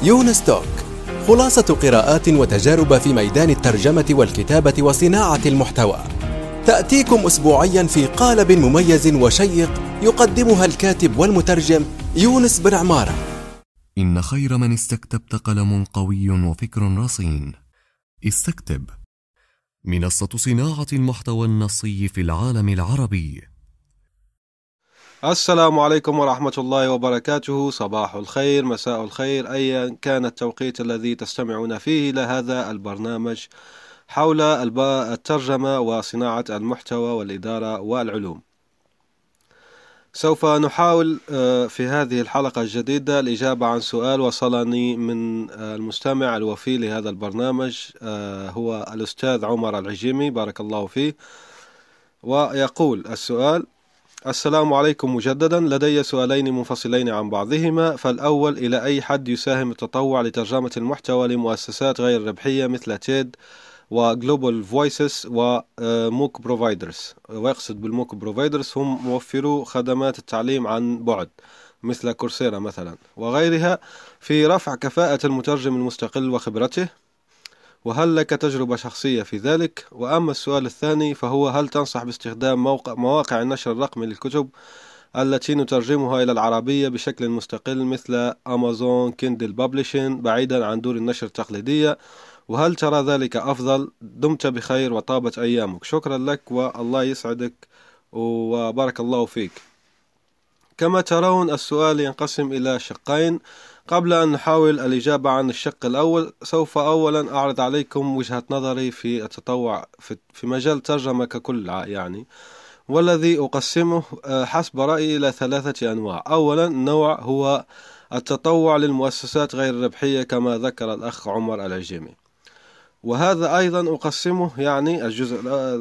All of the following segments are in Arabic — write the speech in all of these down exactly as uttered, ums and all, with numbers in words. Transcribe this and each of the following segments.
يونس توك، خلاصة قراءات وتجارب في ميدان الترجمة والكتابة وصناعة المحتوى، تأتيكم أسبوعيا في قالب مميز وشيق يقدمها الكاتب والمترجم يونس بن عمارة. إن خير من استكتبت قلم قوي وفكر رصين. استكتب، منصة صناعة المحتوى النصي في العالم العربي. السلام عليكم ورحمة الله وبركاته، صباح الخير، مساء الخير، أيا كان التوقيت الذي تستمعون فيه إلى هذا البرنامج حول الترجمة وصناعة المحتوى والإدارة والعلوم. سوف نحاول في هذه الحلقة الجديدة الإجابة عن سؤال وصلني من المستمع الوفي لهذا البرنامج، هو الأستاذ عمر العجيمي بارك الله فيه، ويقول السؤال: السلام عليكم مجددا، لدي سؤالين منفصلين عن بعضهما. فالأول: إلى أي حد يساهم التطوع لترجمة المحتوى لمؤسسات غير ربحية مثل تيد وجلوبال فويسز وموك بروفايدرز؟ ويقصد بالموك بروفايدرز هم موفرو خدمات التعليم عن بعد مثل كورسيرا مثلا وغيرها في رفع كفاءة المترجم المستقل وخبرته، وهل لك تجربة شخصية في ذلك؟ وأما السؤال الثاني فهو: هل تنصح باستخدام موقع مواقع النشر الرقمي للكتب التي نترجمها إلى العربية بشكل مستقل مثل أمازون كيندل بابليشن بعيدا عن دور النشر التقليدية؟ وهل ترى ذلك أفضل؟ دمت بخير وطابت أيامك. شكرا لك والله يسعدك وبارك الله فيك. كما ترون السؤال ينقسم إلى شقين. قبل أن نحاول الإجابة عن الشق الأول، سوف أولا أعرض عليكم وجهة نظري في التطوع في مجال الترجمة ككل يعني، والذي أقسمه حسب رأيي إلى ثلاثة أنواع. أولا نوع هو التطوع للمؤسسات غير الربحية كما ذكر الأخ عمر العجيمي، وهذا أيضا أقسمه يعني الجزء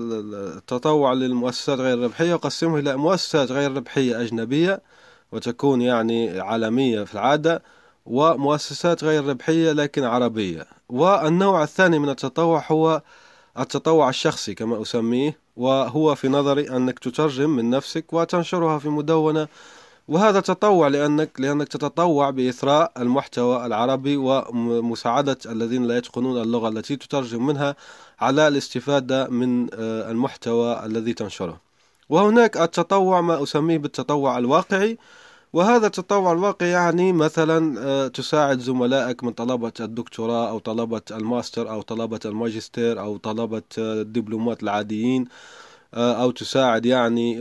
التطوع للمؤسسات غير الربحية أقسمه إلى مؤسسات غير ربحية أجنبية وتكون يعني عالمية في العادة، ومؤسسات غير ربحية لكن عربية. والنوع الثاني من التطوع هو التطوع الشخصي كما أسميه، وهو في نظري أنك تترجم من نفسك وتنشرها في مدونة، وهذا تطوع لأنك لأنك تتطوع بإثراء المحتوى العربي ومساعدة الذين لا يتقنون اللغة التي تترجم منها على الاستفادة من المحتوى الذي تنشره. وهناك التطوع ما أسميه بالتطوع الواقعي، وهذا التطوع الواقعي يعني مثلا تساعد زملائك من طلبة الدكتوراه أو طلبة الماستر أو طلبة الماجستير أو طلبة الدبلومات العاديين، أو تساعد يعني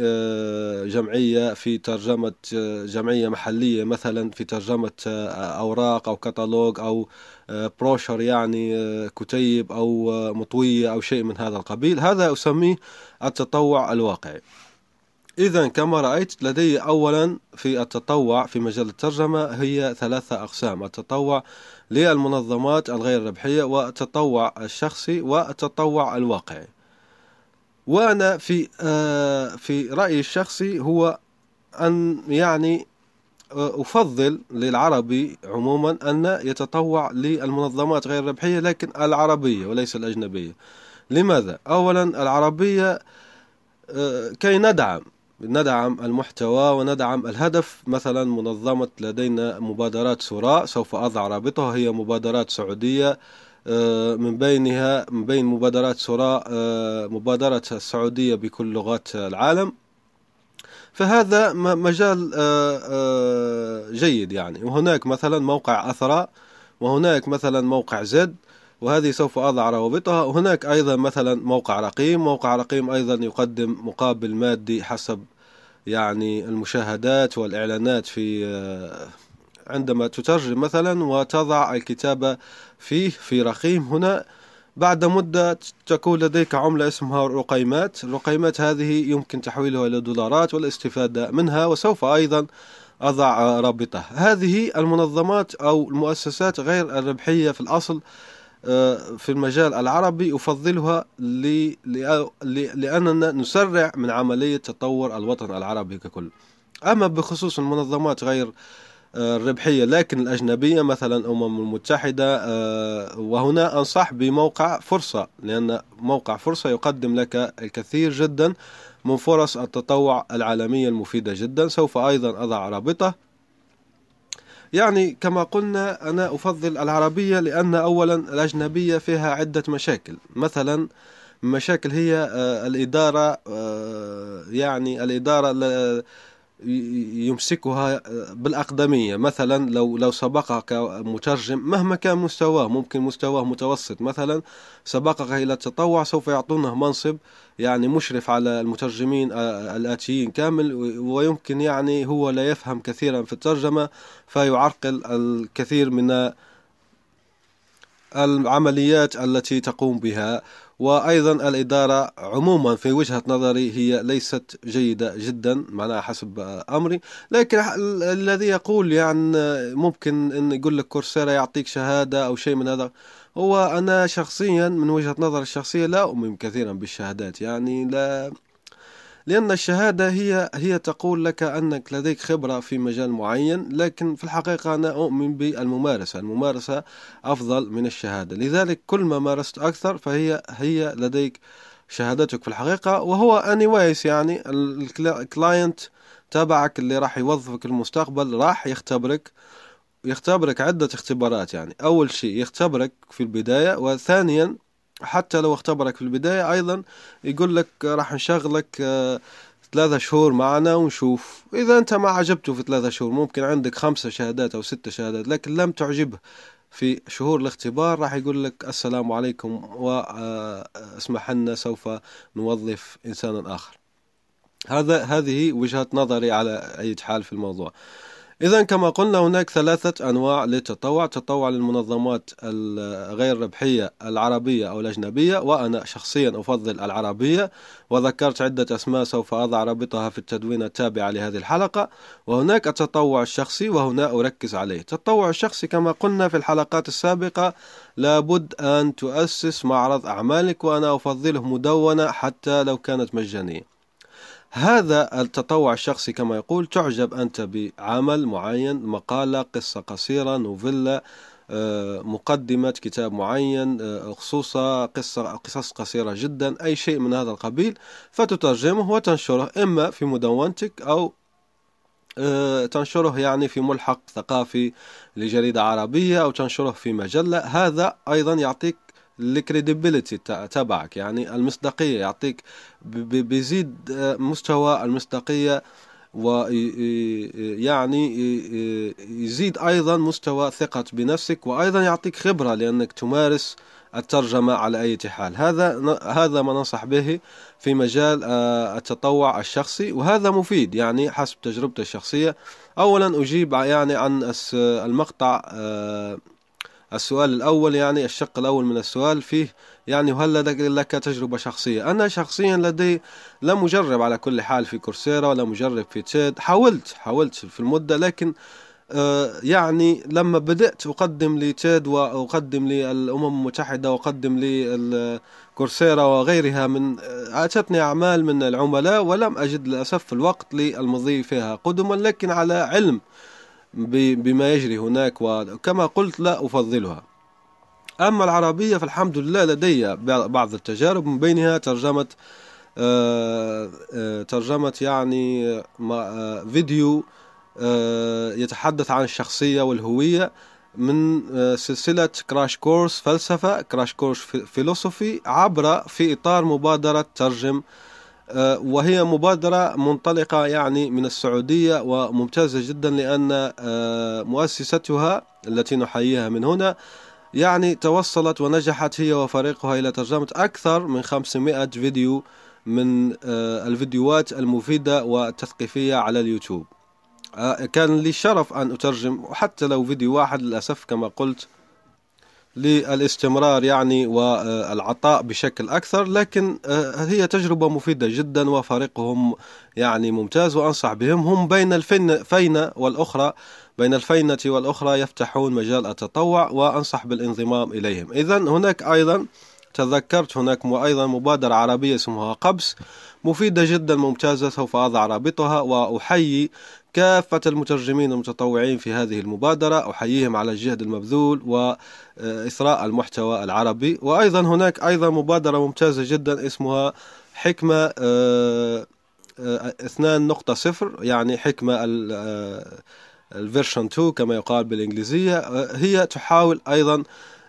جمعية في ترجمة جمعية محلية مثلا في ترجمة أوراق أو كتالوج أو بروشر يعني كتيب أو مطوية أو شيء من هذا القبيل. هذا أسميه التطوع الواقعي. إذن كما رأيت لدي أولا في التطوع في مجال الترجمة هي ثلاثة أقسام: التطوع للمنظمات الغير ربحية والتطوع الشخصي والتطوع الواقعي. وأنا في في رأيي الشخصي هو أن يعني أفضل للعربي عموما أن يتطوع للمنظمات غير ربحية لكن العربية وليس الأجنبية. لماذا؟ أولا العربية كي ندعم ندعم المحتوى وندعم الهدف. مثلا منظمة لدينا مبادرات سوراء، سوف أضع رابطها، هي مبادرات سعودية، من بينها من بين مبادرات سوراء مبادرة السعودية بكل لغات العالم، فهذا مجال جيد يعني. وهناك مثلا موقع أثراء، وهناك مثلا موقع زد، وهذه سوف أضع روابطها. وهناك أيضا مثلا موقع رقيم، موقع رقيم أيضا يقدم مقابل مادي حسب يعني المشاهدات والإعلانات في عندما تترجم مثلا وتضع الكتابة فيه في رقيم. هنا بعد مدة تكون لديك عملة اسمها رقيمات. الرقيمات هذه يمكن تحويلها إلى دولارات والاستفادة منها، وسوف أيضا أضع رابطة. هذه المنظمات أو المؤسسات غير الربحية في الأصل في المجال العربي أفضلها لأننا نسرع من عملية تطور الوطن العربي ككل. أما بخصوص المنظمات غير الربحية لكن الأجنبية مثلا الأمم المتحدة، وهنا أنصح بموقع فرصة، لأن موقع فرصة يقدم لك الكثير جدا من فرص التطوع العالمية المفيدة جدا. سوف أيضا أضع رابطة. يعني كما قلنا أنا أفضل العربية، لأن أولا الأجنبية فيها عدة مشاكل. مثلا مشاكل هي آه، الإدارة، آه، يعني الإدارة ل- ي- يمسكها بالأقدمية. مثلا لو لو سبقك مترجم مهما كان مستواه، ممكن مستواه متوسط مثلا، سبقك إلى التطوع، سوف يعطونه منصب يعني مشرف على المترجمين آه، الآتيين كامل، و- ويمكن يعني هو لا يفهم كثيرا في الترجمة، فيعرقل الكثير من العمليات التي تقوم بها. وأيضا الإدارة عموما في وجهة نظري هي ليست جيدة جدا، معناها حسب أمري. لكن ال- الذي يقول يعني ممكن أن يقول لك كورسيرا يعطيك شهادة أو شيء من هذا، هو أنا شخصيا من وجهة نظر الشخصية لا أؤمن كثيرا بالشهادات. يعني لا، لأن الشهادة هي هي تقول لك أنك لديك خبرة في مجال معين، لكن في الحقيقة أنا أؤمن بالممارسة. الممارسة أفضل من الشهادة، لذلك كل ما مارست أكثر فهي هي لديك شهادتك في الحقيقة. وهو anyways يعني الكلاينت تبعك اللي راح يوظفك في المستقبل راح يختبرك يختبرك عدة اختبارات. يعني أول شيء يختبرك في البداية، وثانيا حتى لو اختبرك في البداية أيضا يقول لك راح نشغلك آه، ثلاثة شهور معنا ونشوف. إذا أنت ما عجبته في ثلاثة شهور، ممكن عندك خمسة شهادات أو ستة شهادات لكن لم تعجبه في شهور الاختبار، راح يقول لك السلام عليكم واسمح لنا سوف نوظف إنسانا آخر. هذا هذه وجهة نظري على أي حال في الموضوع. إذا كما قلنا هناك ثلاثة أنواع للتطوع: تطوع للمنظمات الغير ربحية العربية أو الأجنبية، وأنا شخصيا أفضل العربية، وذكرت عدة أسماء سوف أضع رابطها في التدوين التابع لهذه الحلقة. وهناك التطوع الشخصي، وهنا أركز عليه. التطوع الشخصي كما قلنا في الحلقات السابقة لابد أن تؤسس معرض أعمالك، وأنا أفضله مدونة حتى لو كانت مجانية. هذا التطوع الشخصي كما يقول تعجب أنت بعمل معين، مقالة، قصة قصيرة، نوفيلا، آه، مقدمة كتاب معين، آه، خصوصا قصة قصص قصيرة جدا، أي شيء من هذا القبيل، فتترجمه وتنشره إما في مدونتك أو آه، تنشره يعني في ملحق ثقافي لجريدة عربية، أو تنشره في مجلة. هذا أيضا يعطيك الكريديبيليتي تبعك، يعني المصداقية، يعطيك بيزيد مستوى المصداقية، ويعني يزيد أيضا مستوى ثقة بنفسك، وأيضا يعطيك خبرة لأنك تمارس الترجمة على أي حال. هذا هذا ما ننصح به في مجال التطوع الشخصي، وهذا مفيد يعني حسب تجربتي الشخصية. أولا أجيب يعني عن المقطع السؤال الأول، يعني الشق الأول من السؤال فيه يعني هل لك تجربة شخصية؟ أنا شخصيا لدي لم أجرب على كل حال في كورسيرا ولا مجرب في تيد، حاولت حاولت في المدة، لكن آه يعني لما بدأت أقدم لتيد وأقدم للأمم المتحدة وأقدم لكورسيرا وغيرها من أتتني أعمال من العملاء، ولم أجد للأسف الوقت للمضي فيها قدما، لكن على علم بما يجري هناك، وكما قلت لا أفضلها. أما العربية فالحمد لله لدي بعض التجارب، من بينها ترجمة آه آه ترجمة يعني آه فيديو آه يتحدث عن الشخصية والهوية من آه سلسلة كراش كورس فلسفة، كراش كورس فيلوسوفي، عبر في إطار مبادرة ترجم، وهي مبادرة منطلقة يعني من السعودية وممتازة جدا، لأن مؤسستها التي نحييها من هنا يعني توصلت ونجحت هي وفريقها إلى ترجمة أكثر من خمسمائة فيديو من الفيديوهات المفيدة والتثقيفية على اليوتيوب. كان لي الشرف أن أترجم حتى لو فيديو واحد، للأسف كما قلت للاستمرار يعني والعطاء بشكل أكثر، لكن هي تجربة مفيدة جدا وفريقهم يعني ممتاز، وأنصح بهم. هم بين الفينة والأخرى بين الفينة والأخرى يفتحون مجال التطوع، وأنصح بالانضمام إليهم. إذن هناك أيضا تذكرت هناك أيضا مبادرة عربية اسمها قبس، مفيدة جدا ممتازة، سوف أضع رابطها، وأحيي كافة المترجمين المتطوعين في هذه المبادرة، أحييهم على الجهد المبذول وإثراء المحتوى العربي. وأيضا هناك أيضا مبادرة ممتازة جدا اسمها حكمة اثنان نقطة صفر، يعني حكمة الفيرشن تو كما يقال بالإنجليزية، هي تحاول أيضا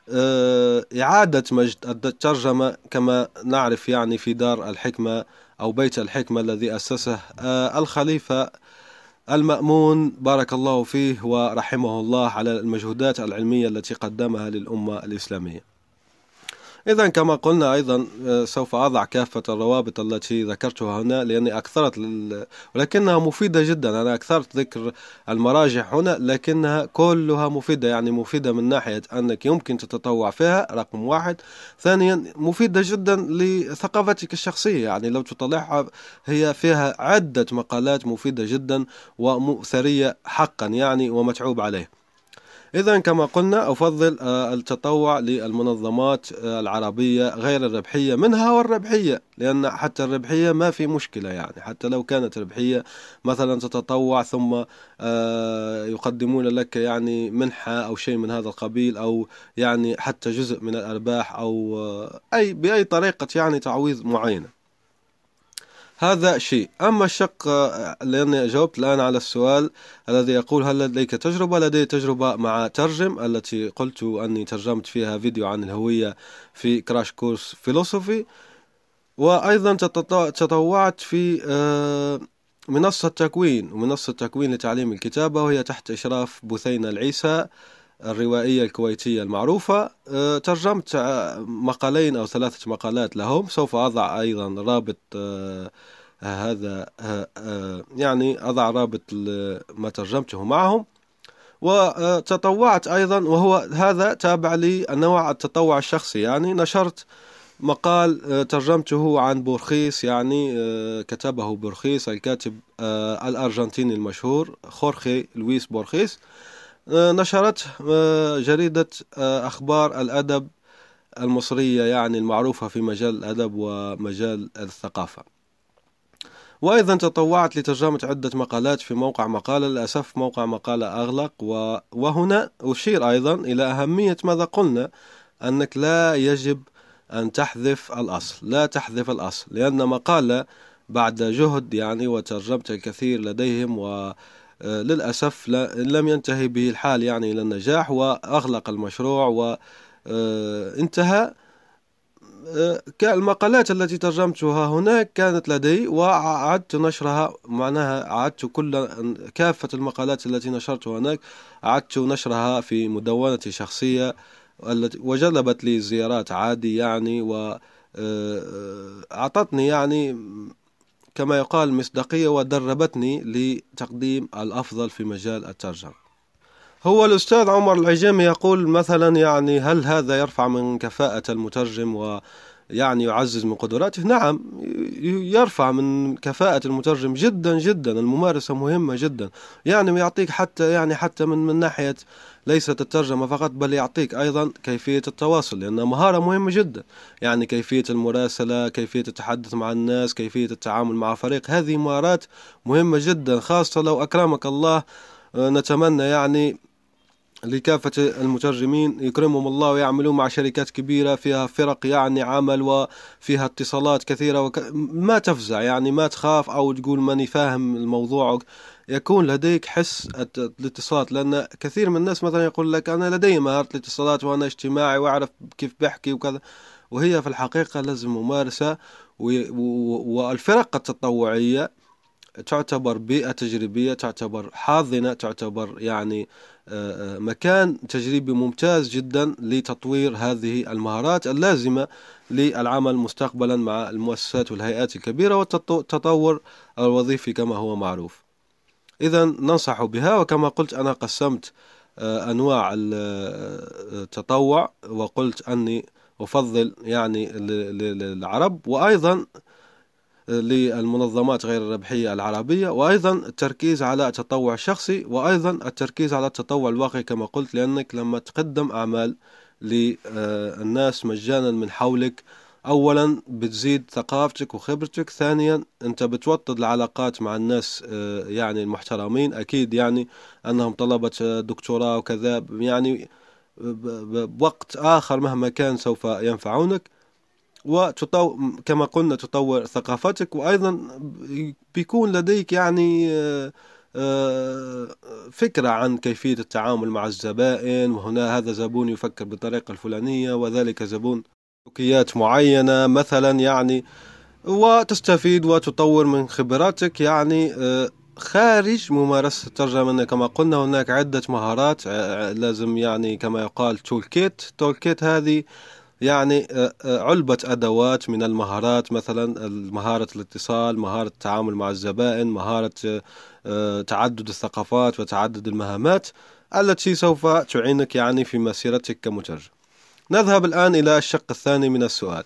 إعادة مجد الترجمة كما نعرف يعني في دار الحكمة أو بيت الحكمة الذي أسسه الخليفة المأمون بارك الله فيه ورحمه الله على المجهودات العلمية التي قدمها للأمة الإسلامية. إذن كما قلنا أيضا سوف أضع كافة الروابط التي ذكرتها هنا لأني أكثرت لل... ولكنها مفيدة جدا. أنا أكثرت ذكر المراجع هنا لكنها كلها مفيدة، يعني مفيدة من ناحية أنك يمكن تتطوع فيها رقم واحد. ثانيا مفيدة جدا لثقافتك الشخصية، يعني لو تطلعها هي فيها عدة مقالات مفيدة جدا ومؤثرية حقا يعني ومتعوب عليه. إذن كما قلنا أفضل التطوع للمنظمات العربية غير الربحية منها والربحية، لأن حتى الربحية ما في مشكلة، يعني حتى لو كانت ربحية مثلا تتطوع ثم يقدمون لك يعني منحة أو شيء من هذا القبيل، أو يعني حتى جزء من الأرباح أو أي بأي طريقة يعني تعويض معينة. هذا شيء. أما الشق، لأني جاوبت الآن على السؤال الذي يقول هل لديك تجربة؟ لدي تجربة مع ترجم التي قلت أني ترجمت فيها فيديو عن الهوية في كراش كورس فيلوسوفي، وأيضا تطوعت في منصة تكوين ومنصة تكوين لتعليم الكتابة، وهي تحت إشراف بثينة العيسى الروائية الكويتية المعروفة. ترجمت مقالين أو ثلاثة مقالات لهم، سوف أضع أيضا رابط هذا يعني أضع رابط ما ترجمته معهم. وتطوعت أيضا، وهو هذا تابع لي النوع التطوع الشخصي، يعني نشرت مقال ترجمته عن بورخيس، يعني كتبه بورخيس الكاتب الأرجنتيني المشهور خورخي لويس بورخيس، نشرته جريدة أخبار الأدب المصرية يعني المعروفة في مجال الأدب ومجال الثقافة. وأيضا تطوعت لترجمة عدة مقالات في موقع مقالة، للأسف موقع مقالة أغلق. وهنا أشير أيضا إلى أهمية ماذا قلنا، أنك لا يجب أن تحذف الأصل، لا تحذف الأصل، لأن مقالة بعد جهد يعني وترجمت الكثير لديهم و للأسف لم ينتهي به الحال يعني إلى النجاح، وأغلق المشروع وانتهى. المقالات التي ترجمتها هناك كانت لدي وأعدت نشرها، معناها أعدت كل كافة المقالات التي نشرتها هناك أعدت نشرها في مدونتي الشخصية، وجلبت لي زيارات عادي يعني، وأعطتني يعني كما يقال مصداقية، ودربتني لتقديم الأفضل في مجال الترجمة. هو الأستاذ عمر العجيمي يقول مثلا يعني هل هذا يرفع من كفاءة المترجم ويعني يعزز من قدراته؟ نعم يرفع من كفاءة المترجم جدا جدا. الممارسة مهمة جدا، يعني يعطيك حتى يعني حتى من من ناحية ليست الترجمة فقط، بل يعطيك أيضا كيفية التواصل، لأنها مهارة مهمة جدا، يعني كيفية المراسلة، كيفية التحدث مع الناس، كيفية التعامل مع فريق. هذه مهارات مهمة جدا، خاصة لو أكرمك الله. نتمنى يعني لكافة المترجمين يكرمهم الله ويعملون مع شركات كبيرة فيها فرق يعني عمل وفيها اتصالات كثيرة وك... ما تفزع، يعني ما تخاف أو تقول ماني فاهم الموضوع، يكون لديك حس الاتصالات. لأن كثير من الناس مثلا يقول لك أنا لدي مهارة الاتصالات وأنا اجتماعي وأعرف كيف بحكي وكذا، وهي في الحقيقة لازم ممارسة. و... و... والفرق التطوعية تعتبر بيئة تجريبية، تعتبر حاضنة، تعتبر يعني مكان تجريبي ممتاز جدا لتطوير هذه المهارات اللازمة للعمل مستقبلا مع المؤسسات والهيئات الكبيرة والتطور الوظيفي كما هو معروف. إذا ننصح بها. وكما قلت أنا قسمت أنواع التطوع وقلت أني أفضل يعني للعرب، وأيضا للمنظمات غير الربحية العربية، وأيضا التركيز على التطوع الشخصي، وأيضا التركيز على التطوع الواقعي كما قلت، لأنك لما تقدم أعمال للناس مجانا من حولك، أولا بتزيد ثقافتك وخبرتك، ثانيا أنت بتوطد العلاقات مع الناس يعني المحترمين، أكيد يعني أنهم طلبة دكتوراه وكذا، يعني بوقت آخر مهما كان سوف ينفعونك. وتطو... كما قلنا تطور ثقافتك، وأيضا بيكون لديك يعني فكرة عن كيفية التعامل مع الزبائن، وهنا هذا زبون يفكر بالطريقة الفلانية وذلك زبون سلوكيات معينة مثلا يعني، وتستفيد وتطور من خبراتك يعني خارج ممارسة الترجمة. كما قلنا هناك عدة مهارات لازم يعني كما يقال تول كيت. تول كيت هذه يعني علبة أدوات من المهارات، مثلا مهارة الاتصال، مهارة التعامل مع الزبائن، مهارة تعدد الثقافات وتعدد المهامات التي سوف تعينك يعني في مسيرتك كمترجم. نذهب الآن إلى الشق الثاني من السؤال،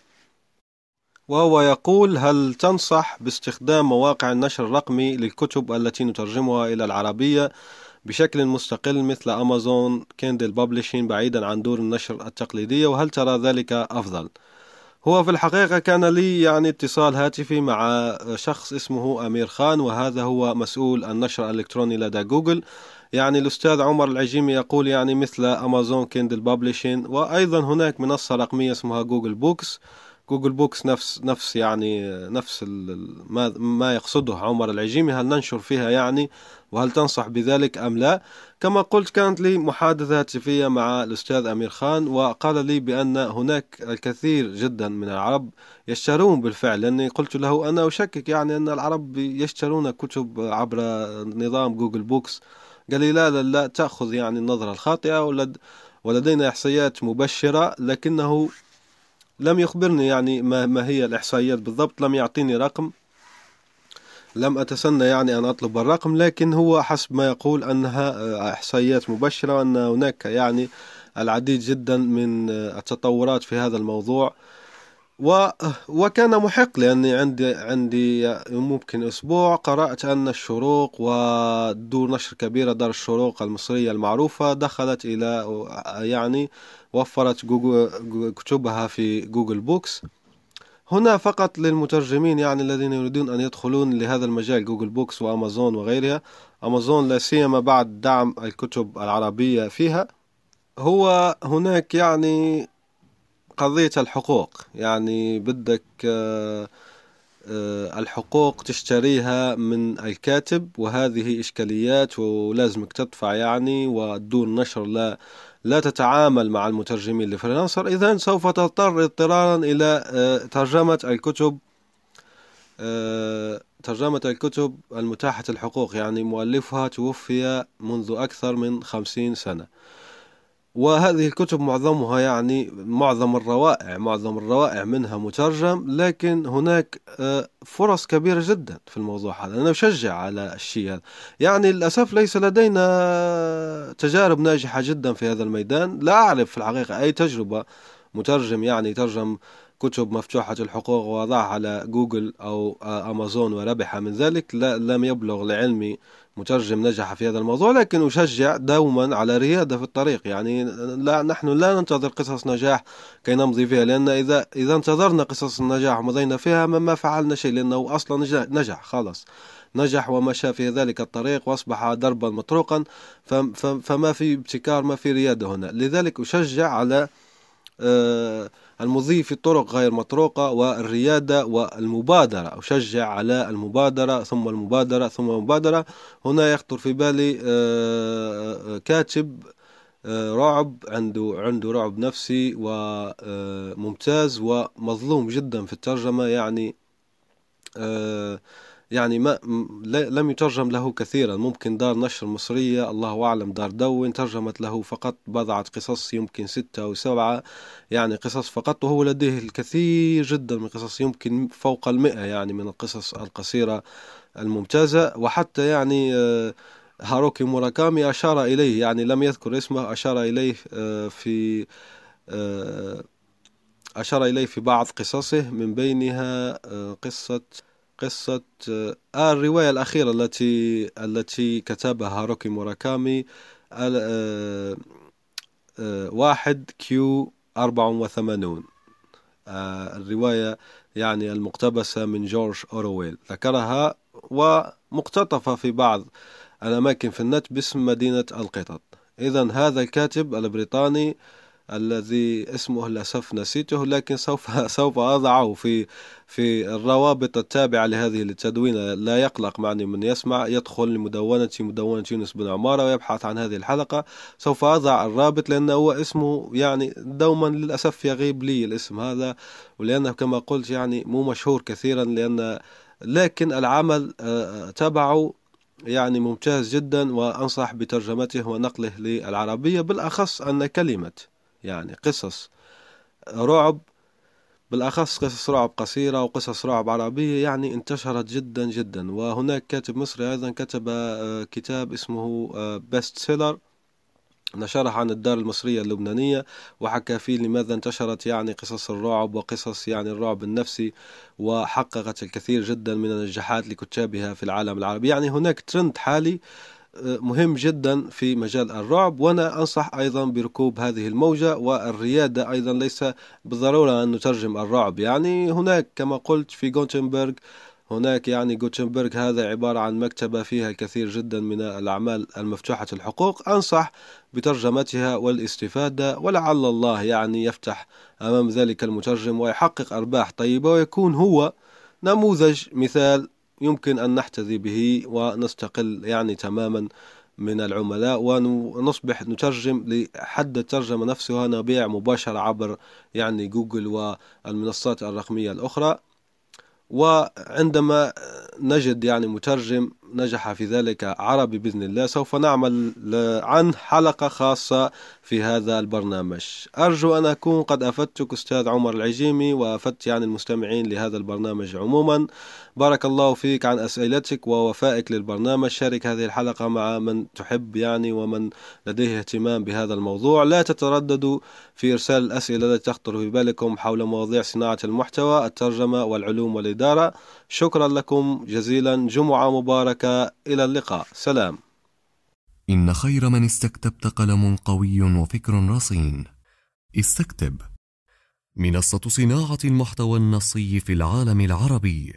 وهو يقول: هل تنصح باستخدام مواقع النشر الرقمي للكتب التي نترجمها إلى العربية بشكل مستقل مثل أمازون كيندل بابليشين بعيدا عن دور النشر التقليدية، وهل ترى ذلك أفضل؟ هو في الحقيقة كان لي يعني اتصال هاتفي مع شخص اسمه أمير خان، وهذا هو مسؤول النشر الإلكتروني لدى جوجل. يعني الأستاذ عمر العجيمي يقول يعني مثل أمازون كيندل بابليشين، وأيضا هناك منصة رقمية اسمها جوجل بوكس. جوجل بوكس نفس نفس يعني نفس ما ما يقصده عمر العجيمي. هل ننشر فيها يعني، وهل تنصح بذلك أم لا؟ كما قلت كانت لي محادثة هاتفية مع الأستاذ أمير خان، وقال لي بأن هناك الكثير جدا من العرب يشترون بالفعل، لأني قلت له أنا أشكك يعني أن العرب يشترون كتب عبر نظام جوجل بوكس. قال لي لا لا لا تأخذ يعني النظرة الخاطئة، ولد ولدينا إحصائيات مبشرة، لكنه لم يخبرني يعني ما, ما هي الإحصائيات بالضبط، لم يعطيني رقم، لم أتسنى يعني أن أطلب الرقم، لكن هو حسب ما يقول أنها إحصائيات مبشرة، وأن هناك يعني العديد جدا من التطورات في هذا الموضوع. و... وكان محق، لأني عندي عندي ممكن أسبوع قرأت أن الشروق ودور نشر كبيرة، دار الشروق المصرية المعروفة، دخلت إلى يعني وفرت جوجل كتبها في جوجل بوكس. هنا فقط للمترجمين يعني الذين يريدون أن يدخلون لهذا المجال، جوجل بوكس وأمازون وغيرها. أمازون لا سيما بعد دعم الكتب العربية فيها. هو هناك يعني قضية الحقوق، يعني بدك الحقوق تشتريها من الكاتب، وهذه إشكاليات ولازمك تدفع يعني، ودون نشر لا لا تتعامل مع المترجمين الفريلانسر. إذن سوف تضطر اضطرارا إلى ترجمة الكتب ترجمة الكتب المتاحة الحقوق، يعني مؤلفها توفي منذ أكثر من خمسين سنة، وهذه الكتب معظمها يعني معظم الروائع معظم الروائع منها مترجم، لكن هناك فرص كبيرة جدا في الموضوع هذا. أنا أشجع على الشيء هذا، يعني للأسف ليس لدينا تجارب ناجحة جدا في هذا الميدان. لا أعرف في الحقيقة أي تجربة مترجم يعني ترجم كتب مفتوحة الحقوق ووضعها على جوجل أو أمازون وربح من ذلك. لا لم يبلغ لعلمي مترجم نجح في هذا الموضوع، لكن أشجع دوما على ريادة في الطريق. يعني لا نحن لا ننتظر قصص نجاح كي نمضي فيها، لأن إذا إذا انتظرنا قصص النجاح ومضينا فيها ما فعلنا شيء، لأنه أصلا نجح, نجح خلاص نجح ومشى في ذلك الطريق وأصبح دربا مطروقا، فما في ابتكار، ما في ريادة هنا. لذلك أشجع على المضي في طرق غير مطروقة والريادة والمبادرة. أشجع على المبادرة ثم المبادرة ثم المبادرة. هنا يخطر في بالي كاتب رعب عنده عنده رعب نفسي وممتاز ومظلوم جدا في الترجمة، يعني يعني ما لم يترجم له كثيرا. ممكن دار نشر مصرية الله أعلم، دار دون، ترجمت له فقط بضعة قصص، يمكن ستة أو سبعة يعني قصص فقط، وهو لديه الكثير جدا من قصص، يمكن فوق المئة يعني من القصص القصيرة الممتازة. وحتى يعني هاروكي موراكامي أشار إليه، يعني لم يذكر اسمه، أشار إليه في أشار إليه في بعض قصصه، من بينها قصة قصة آه الرواية الأخيرة التي التي كتبها هاروكي موراكامي، آه آه واحد كيو أربعة وثمانون، آه الرواية يعني المقتبسة من جورج أورويل، ذكرها ومقتطفة في بعض الأماكن في النت باسم مدينة القطط. إذن هذا الكاتب البريطاني الذي اسمه للأسف نسيته، لكن سوف سوف أضعه في في الروابط التابعة لهذه التدوينة. لا يقلق معني من يسمع، يدخل لمدونة مدونة يونس بن عمارة ويبحث عن هذه الحلقة. سوف أضع الرابط لأنه هو اسمه يعني دوما للأسف يغيب لي الاسم هذا، ولأنه كما قلت يعني مو مشهور كثيرا، لأن لكن العمل تبعه يعني ممتاز جدا، وأنصح بترجمته ونقله للعربية، بالأخص أن كلمة يعني قصص رعب، بالأخص قصص رعب قصيرة وقصص رعب عربية يعني انتشرت جدا جدا. وهناك كاتب مصري أيضا كتب كتاب اسمه بيست سيلر، نشرها عن الدار المصرية اللبنانية، وحكى فيه لماذا انتشرت يعني قصص الرعب وقصص يعني الرعب النفسي، وحققت الكثير جدا من النجاحات لكتابها في العالم العربي. يعني هناك ترند حالي مهم جدا في مجال الرعب، وأنا أنصح أيضا بركوب هذه الموجة والريادة أيضا. ليس بالضرورة أن نترجم الرعب، يعني هناك كما قلت في غوتنبرغ، هناك يعني غوتنبرغ هذا عبارة عن مكتبة فيها الكثير جدا من الأعمال المفتوحة الحقوق. أنصح بترجمتها والاستفادة، ولعل الله يعني يفتح أمام ذلك المترجم ويحقق أرباح طيبة، ويكون هو نموذج مثال يمكن أن نحتذي به ونستقل يعني تماما من العملاء، ونصبح نترجم لحد الترجمة نفسها، نبيع مباشرة عبر يعني جوجل والمنصات الرقمية الأخرى. وعندما نجد يعني مترجم نجح في ذلك عربي بإذن الله، سوف نعمل عن حلقة خاصة في هذا البرنامج. أرجو أن أكون قد أفدتك أستاذ عمر العجيمي، وأفدت يعني المستمعين لهذا البرنامج عموما. بارك الله فيك عن أسئلتك ووفائك للبرنامج. شارك هذه الحلقة مع من تحب يعني ومن لديه اهتمام بهذا الموضوع. لا تترددوا في إرسال الأسئلة التي تخطر في بالكم حول مواضيع صناعة المحتوى، الترجمة والعلوم والإدارة. شكرا لكم جزيلا، جمعة مباركة، إلى اللقاء، سلام. إن خير من استكتبت قلم قوي وفكر رصين. استكتب، منصة صناعة المحتوى النصي في العالم العربي.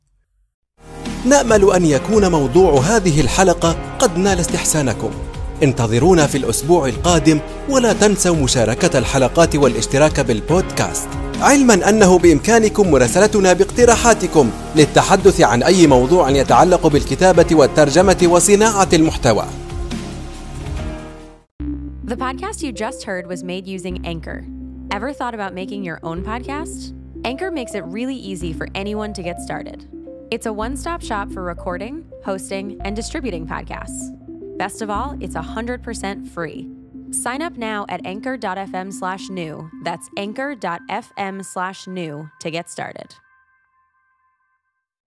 نأمل أن يكون موضوع هذه الحلقة قد نال استحسانكم. انتظرونا في الأسبوع القادم، ولا تنسوا مشاركة الحلقات والاشتراك بالبودكاست، علما أنه بإمكانكم مراسلتنا باقتراحاتكم للتحدث عن أي موضوع يتعلق بالكتابة والترجمة وصناعة المحتوى. The podcast you just heard was made using Anchor. Ever thought about making your own podcast? Anchor makes it really easy for anyone to get started. It's a one-stop shop for recording, hosting, and distributing podcasts. Best of all, it's one hundred percent free. Sign up now at anchor dot f m slash new. That's anchor dot f m slash new to get started.